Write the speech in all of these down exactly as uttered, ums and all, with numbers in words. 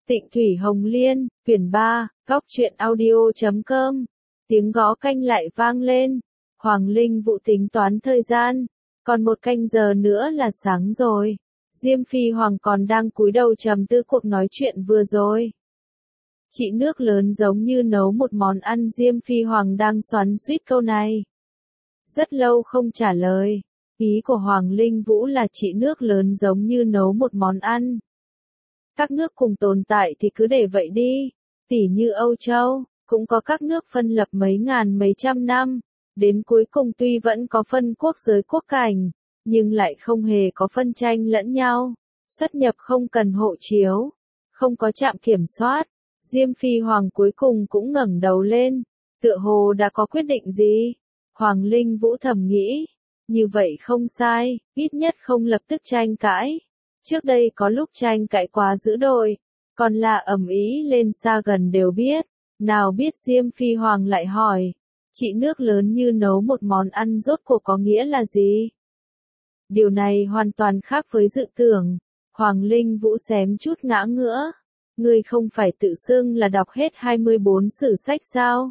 Tịnh Thủy Hồng Liên, quyển ba, góc truyện audio chấm com. Tiếng gõ canh lại vang lên. Hoàng Linh Vũ tính toán thời gian. Còn một canh giờ nữa là sáng rồi. Diêm Phi Hoàng còn đang cúi đầu trầm tư cuộc nói chuyện vừa rồi. Chị nước lớn giống như nấu một món ăn. Diêm Phi Hoàng đang xoắn xuýt câu này. Rất lâu không trả lời. Ý của Hoàng Linh Vũ là chị nước lớn giống như nấu một món ăn. Các nước cùng tồn tại thì cứ để vậy đi. Tỉ như Âu Châu, cũng có các nước phân lập mấy ngàn mấy trăm năm. Đến cuối cùng tuy vẫn có phân quốc giới quốc cảnh, nhưng lại không hề có phân tranh lẫn nhau. Xuất nhập không cần hộ chiếu, không có trạm kiểm soát. Diêm Phi Hoàng cuối cùng cũng ngẩng đầu lên, tựa hồ đã có quyết định gì. Hoàng Linh Vũ thầm nghĩ, như vậy không sai, ít nhất không lập tức tranh cãi. Trước đây có lúc tranh cãi quá dữ dội, còn là ầm ĩ lên xa gần đều biết. Nào biết Diêm Phi Hoàng lại hỏi, chị nước lớn như nấu một món ăn rốt cuộc có nghĩa là gì? Điều này hoàn toàn khác với dự tưởng. Hoàng Linh Vũ xém chút ngã ngửa. Ngươi không phải tự xưng là đọc hết hai mươi bốn sử sách sao?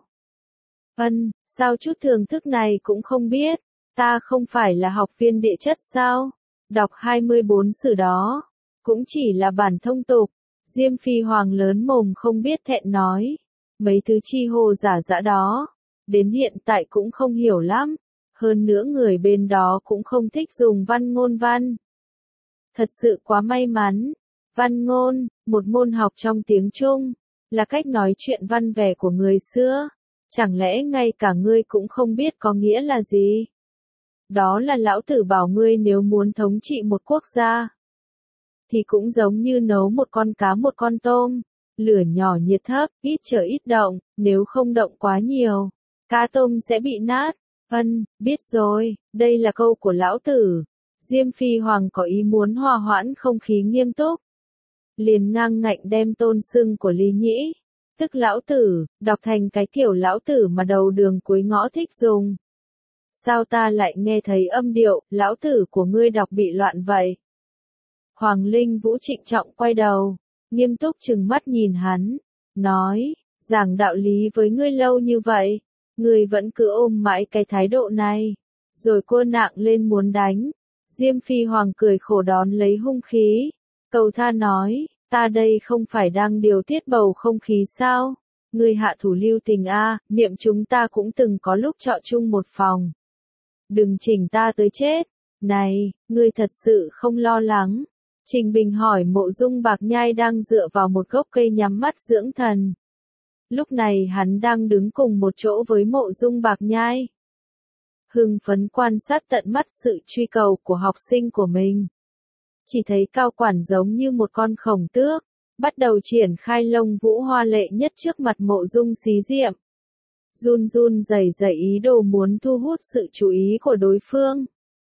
Ân, sao chút thưởng thức này cũng không biết? Ta không phải là học viên địa chất sao? Đọc hai mươi bốn sử đó, cũng chỉ là bản thông tục. Diêm Phi Hoàng lớn mồm không biết thẹn nói. Mấy thứ chi hồ giả dã đó, đến hiện tại cũng không hiểu lắm. Hơn nữa người bên đó cũng không thích dùng văn ngôn văn. Thật sự quá may mắn. Văn ngôn, một môn học trong tiếng Trung, là cách nói chuyện văn vẻ của người xưa. Chẳng lẽ ngay cả ngươi cũng không biết có nghĩa là gì? Đó là lão tử bảo ngươi nếu muốn thống trị một quốc gia, thì cũng giống như nấu một con cá một con tôm. Lửa nhỏ nhiệt thấp, ít chờ ít động, nếu không động quá nhiều, cá tôm sẽ bị nát. Ân, biết rồi, đây là câu của lão tử. Diêm Phi Hoàng có ý muốn hòa hoãn không khí nghiêm túc. Liền ngang ngạnh đem tôn xưng của Lý Nhĩ, tức lão tử, đọc thành cái kiểu lão tử mà đầu đường cuối ngõ thích dùng. Sao ta lại nghe thấy âm điệu, lão tử của ngươi đọc bị loạn vậy? Hoàng Linh Vũ trịnh trọng quay đầu, nghiêm túc trừng mắt nhìn hắn, nói, giảng đạo lý với ngươi lâu như vậy, ngươi vẫn cứ ôm mãi cái thái độ này, rồi cô nạng lên muốn đánh. Diêm Phi Hoàng cười khổ đón lấy hung khí, cầu tha nói, ta đây không phải đang điều tiết bầu không khí sao? Ngươi hạ thủ lưu tình a, niệm chúng ta cũng từng có lúc trọ chung một phòng. Đừng chỉnh ta tới chết. Này, ngươi thật sự không lo lắng? Trình Bình hỏi. Mộ Dung Bạc Nhai đang dựa vào một gốc cây nhắm mắt dưỡng thần. Lúc này hắn đang đứng cùng một chỗ với Mộ Dung Bạc Nhai, hưng phấn quan sát tận mắt sự truy cầu của học sinh của mình. Chỉ thấy Cao Quản giống như một con khổng tước, bắt đầu triển khai lông vũ hoa lệ nhất trước mặt Mộ Dung Xí Diệm. Run run rẩy rẩy ý đồ muốn thu hút sự chú ý của đối phương.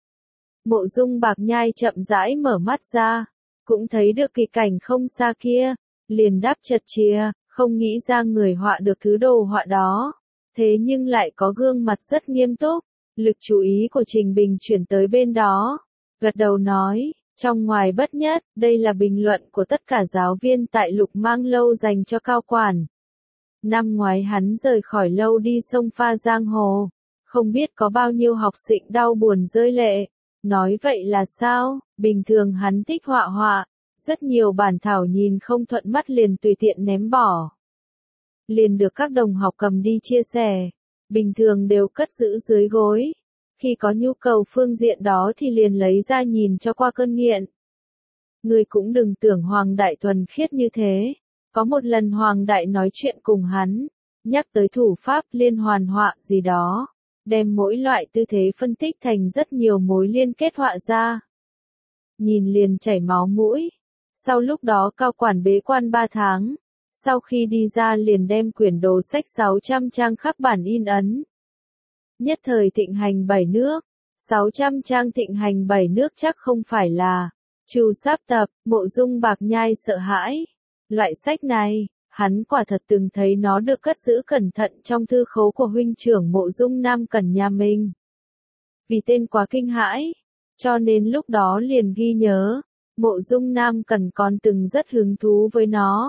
Mộ Dung Bạc Nhai chậm rãi mở mắt ra, cũng thấy được kỳ cảnh không xa kia, liền đáp chật chìa, không nghĩ ra người họa được thứ đồ họa đó. Thế nhưng lại có gương mặt rất nghiêm túc, lực chú ý của Trình Bình chuyển tới bên đó, gật đầu nói, trong ngoài bất nhất, đây là bình luận của tất cả giáo viên tại Lục Mang Lâu dành cho Cao Quản. Năm ngoái hắn rời khỏi lâu đi sông pha giang hồ, không biết có bao nhiêu học sinh đau buồn rơi lệ. Nói vậy là sao? Bình thường hắn thích họa họa, rất nhiều bản thảo nhìn không thuận mắt liền tùy tiện ném bỏ. Liền được các đồng học cầm đi chia sẻ, bình thường đều cất giữ dưới gối. Khi có nhu cầu phương diện đó thì liền lấy ra nhìn cho qua cơn nghiện. Ngươi cũng đừng tưởng Hoàng Đại thuần khiết như thế. Có một lần Hoàng Đại nói chuyện cùng hắn, nhắc tới thủ pháp liên hoàn họa gì đó, đem mỗi loại tư thế phân tích thành rất nhiều mối liên kết họa ra. Nhìn liền chảy máu mũi. Sau lúc đó Cao Quản bế quan ba tháng, sau khi đi ra liền đem quyển đồ sách sáu trăm trang khắc bản in ấn. Nhất thời thịnh hành bảy nước, sáu trăm trang thịnh hành bảy nước chắc không phải là Chu Sáp Tập. Mộ Dung Bạc Nhai sợ hãi. Loại sách này, hắn quả thật từng thấy nó được cất giữ cẩn thận trong thư khố của huynh trưởng Mộ Dung Nam Cẩn nhà mình. Vì tên quá kinh hãi, cho nên lúc đó liền ghi nhớ, Mộ Dung Nam Cẩn còn từng rất hứng thú với nó.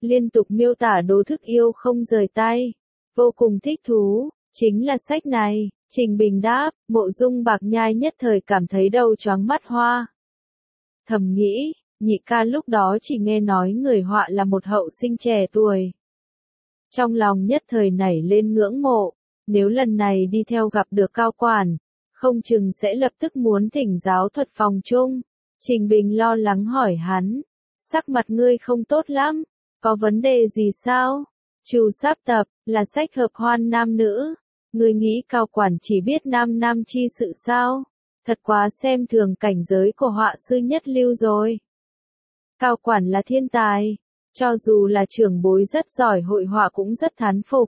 liên tục miêu tả đố thức yêu không rời tay. Vô cùng thích thú, chính là sách này. Trình Bình đáp, Mộ Dung Bạc Nhai nhất thời cảm thấy đầu choáng mắt hoa. Thầm nghĩ, nhị ca lúc đó chỉ nghe nói người họa là một hậu sinh trẻ tuổi. Trong lòng nhất thời nảy lên ngưỡng mộ, nếu lần này đi theo gặp được cao quản, không chừng sẽ lập tức muốn thỉnh giáo thuật phòng chung. Trình Bình lo lắng hỏi hắn, sắc mặt ngươi không tốt lắm, có vấn đề gì sao? Chu Sáp Tập, là sách hợp hoan nam nữ. Ngươi nghĩ cao quản chỉ biết nam nam chi sự sao? Thật quá xem thường cảnh giới của họa sư nhất lưu rồi. Cao quản là thiên tài, cho dù là trưởng bối rất giỏi hội họa cũng rất thán phục.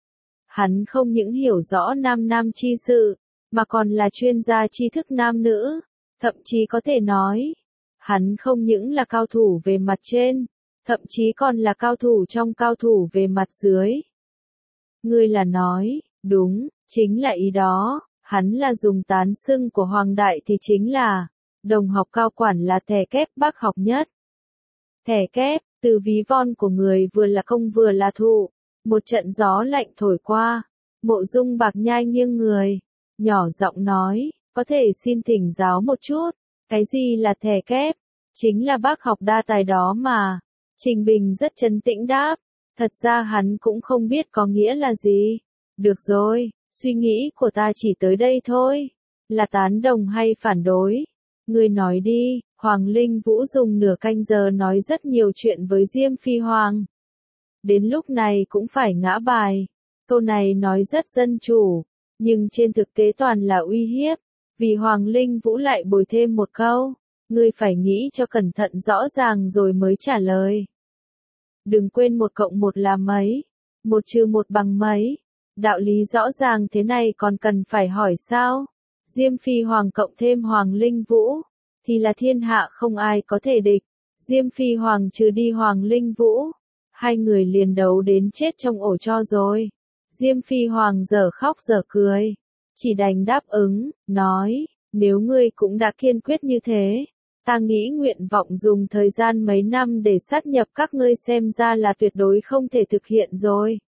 Hắn không những hiểu rõ nam nam chi sự, mà còn là chuyên gia tri thức nam nữ, thậm chí có thể nói, hắn không những là cao thủ về mặt trên, thậm chí còn là cao thủ trong cao thủ về mặt dưới. Ngươi là nói, đúng, chính là ý đó, hắn là dùng tán xưng của Hoàng Đại thì chính là, đồng học cao quản là thẻ kép bác học nhất. Thẻ kép, từ ví von của người vừa là công vừa là thụ, một trận gió lạnh thổi qua, Mộ Dung Bạc Nhai nghiêng người, nhỏ giọng nói, có thể xin thỉnh giáo một chút, cái gì là thẻ kép? Chính là bác học đa tài đó mà. Trình Bình rất trấn tĩnh đáp, thật ra hắn cũng không biết có nghĩa là gì. Được rồi, suy nghĩ của ta chỉ tới đây thôi, là tán đồng hay phản đối? Ngươi nói đi. Hoàng Linh Vũ dùng nửa canh giờ nói rất nhiều chuyện với Diêm Phi Hoàng. Đến lúc này cũng phải ngã bài. Câu này nói rất dân chủ, nhưng trên thực tế toàn là uy hiếp, vì Hoàng Linh Vũ lại bồi thêm một câu, ngươi phải nghĩ cho cẩn thận rõ ràng rồi mới trả lời. Đừng quên một cộng một là mấy, một trừ một bằng mấy, đạo lý rõ ràng thế này còn cần phải hỏi sao? Diêm Phi Hoàng cộng thêm Hoàng Linh Vũ, thì là thiên hạ không ai có thể địch. Diêm Phi Hoàng trừ đi Hoàng Linh Vũ, hai người liền đấu đến chết trong ổ cho rồi. Diêm Phi Hoàng giờ khóc giờ cười, chỉ đành đáp ứng, nói, nếu ngươi cũng đã kiên quyết như thế, ta nghĩ nguyện vọng dùng thời gian mấy năm để sát nhập các ngươi xem ra là tuyệt đối không thể thực hiện rồi.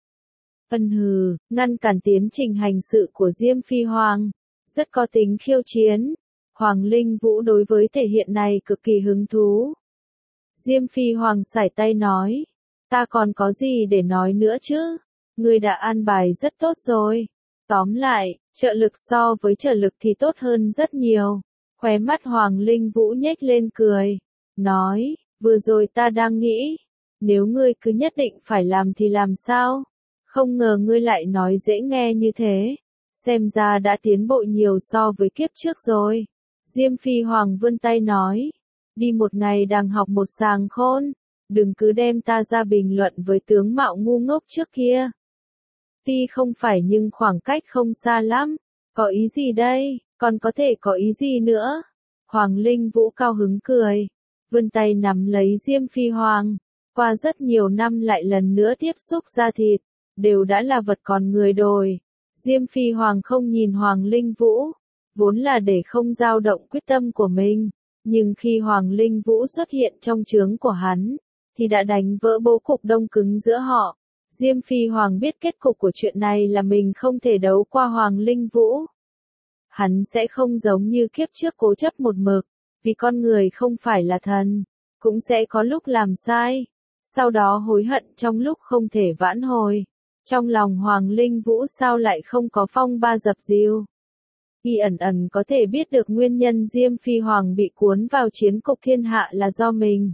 Ân hừ, ngăn cản tiến trình hành sự của Diêm Phi Hoàng, rất có tính khiêu chiến. Hoàng Linh Vũ đối với thể hiện này cực kỳ hứng thú. Diêm Phi Hoàng sải tay nói, ta còn có gì để nói nữa chứ, ngươi đã an bài rất tốt rồi. Tóm lại, trợ lực so với trợ lực thì tốt hơn rất nhiều. Khóe mắt Hoàng Linh Vũ nhếch lên cười, nói, vừa rồi ta đang nghĩ, nếu ngươi cứ nhất định phải làm thì làm sao? Không ngờ ngươi lại nói dễ nghe như thế, xem ra đã tiến bộ nhiều so với kiếp trước rồi. Diêm Phi Hoàng vươn tay nói, đi một ngày đàng học một sàng khôn, đừng cứ đem ta ra bình luận với tướng mạo ngu ngốc trước kia. Tuy không phải nhưng khoảng cách không xa lắm, có ý gì đây, còn có thể có ý gì nữa? Hoàng Linh Vũ cao hứng cười, vươn tay nắm lấy Diêm Phi Hoàng, qua rất nhiều năm lại lần nữa tiếp xúc da thịt, đều đã là vật còn người đồi. Diêm Phi Hoàng không nhìn Hoàng Linh Vũ, vốn là để không dao động quyết tâm của mình, nhưng khi Hoàng Linh Vũ xuất hiện trong trướng của hắn, thì đã đánh vỡ bố cục đông cứng giữa họ. Diêm Phi Hoàng biết kết cục của chuyện này là mình không thể đấu qua Hoàng Linh Vũ. Hắn sẽ không giống như kiếp trước cố chấp một mực, vì con người không phải là thần, cũng sẽ có lúc làm sai, sau đó hối hận trong lúc không thể vãn hồi. Trong lòng Hoàng Linh Vũ sao lại không có phong ba dập dìu? Y ẩn ẩn có thể biết được nguyên nhân Diêm Phi Hoàng bị cuốn vào chiến cục thiên hạ là do mình.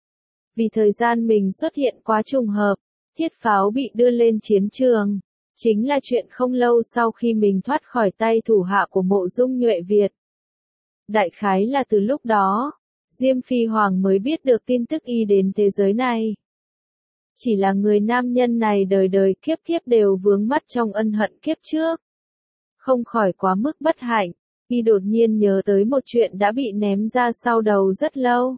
Vì thời gian mình xuất hiện quá trùng hợp, thiết pháo bị đưa lên chiến trường, chính là chuyện không lâu sau khi mình thoát khỏi tay thủ hạ của Mộ Dung Nhuệ Việt. Đại khái là từ lúc đó, Diêm Phi Hoàng mới biết được tin tức y đến thế giới này. Chỉ là người nam nhân này đời đời kiếp kiếp đều vướng mắc trong ân hận kiếp trước. Không khỏi quá mức bất hạnh, y đột nhiên nhớ tới một chuyện đã bị ném ra sau đầu rất lâu.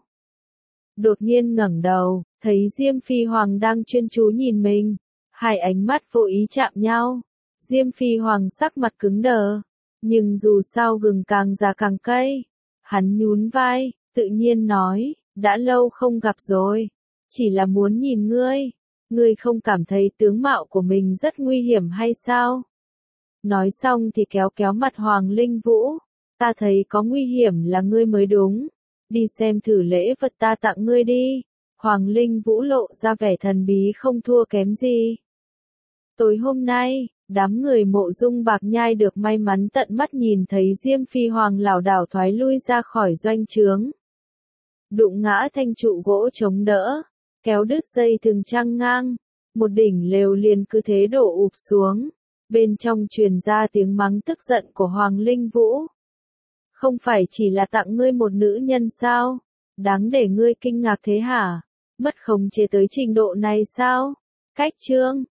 Đột nhiên ngẩng đầu, thấy Diêm Phi Hoàng đang chuyên chú nhìn mình, hai ánh mắt vô ý chạm nhau. Diêm Phi Hoàng sắc mặt cứng đờ, nhưng dù sao gừng càng già càng cay. Hắn nhún vai, tự nhiên nói, đã lâu không gặp rồi, chỉ là muốn nhìn ngươi, Ngươi không cảm thấy tướng mạo của mình rất nguy hiểm hay sao? Nói xong thì kéo kéo mặt Hoàng Linh Vũ. Ta thấy có nguy hiểm là ngươi mới đúng. Đi xem thử lễ vật ta tặng ngươi đi. Hoàng Linh Vũ lộ ra vẻ thần bí không thua kém gì. Tối hôm nay, đám người Mộ Dung Bạc Nhai được may mắn tận mắt nhìn thấy Diêm Phi Hoàng lảo đảo thoái lui ra khỏi doanh trướng. Đụng ngã thanh trụ gỗ chống đỡ, kéo đứt dây thừng trăng ngang, một đỉnh lều liền cứ thế đổ ụp xuống. Bên trong truyền ra tiếng mắng tức giận của Hoàng Linh Vũ. Không phải chỉ là tặng ngươi một nữ nhân sao? Đáng để ngươi kinh ngạc thế hả? Mất khống chế tới trình độ này sao? Cách chương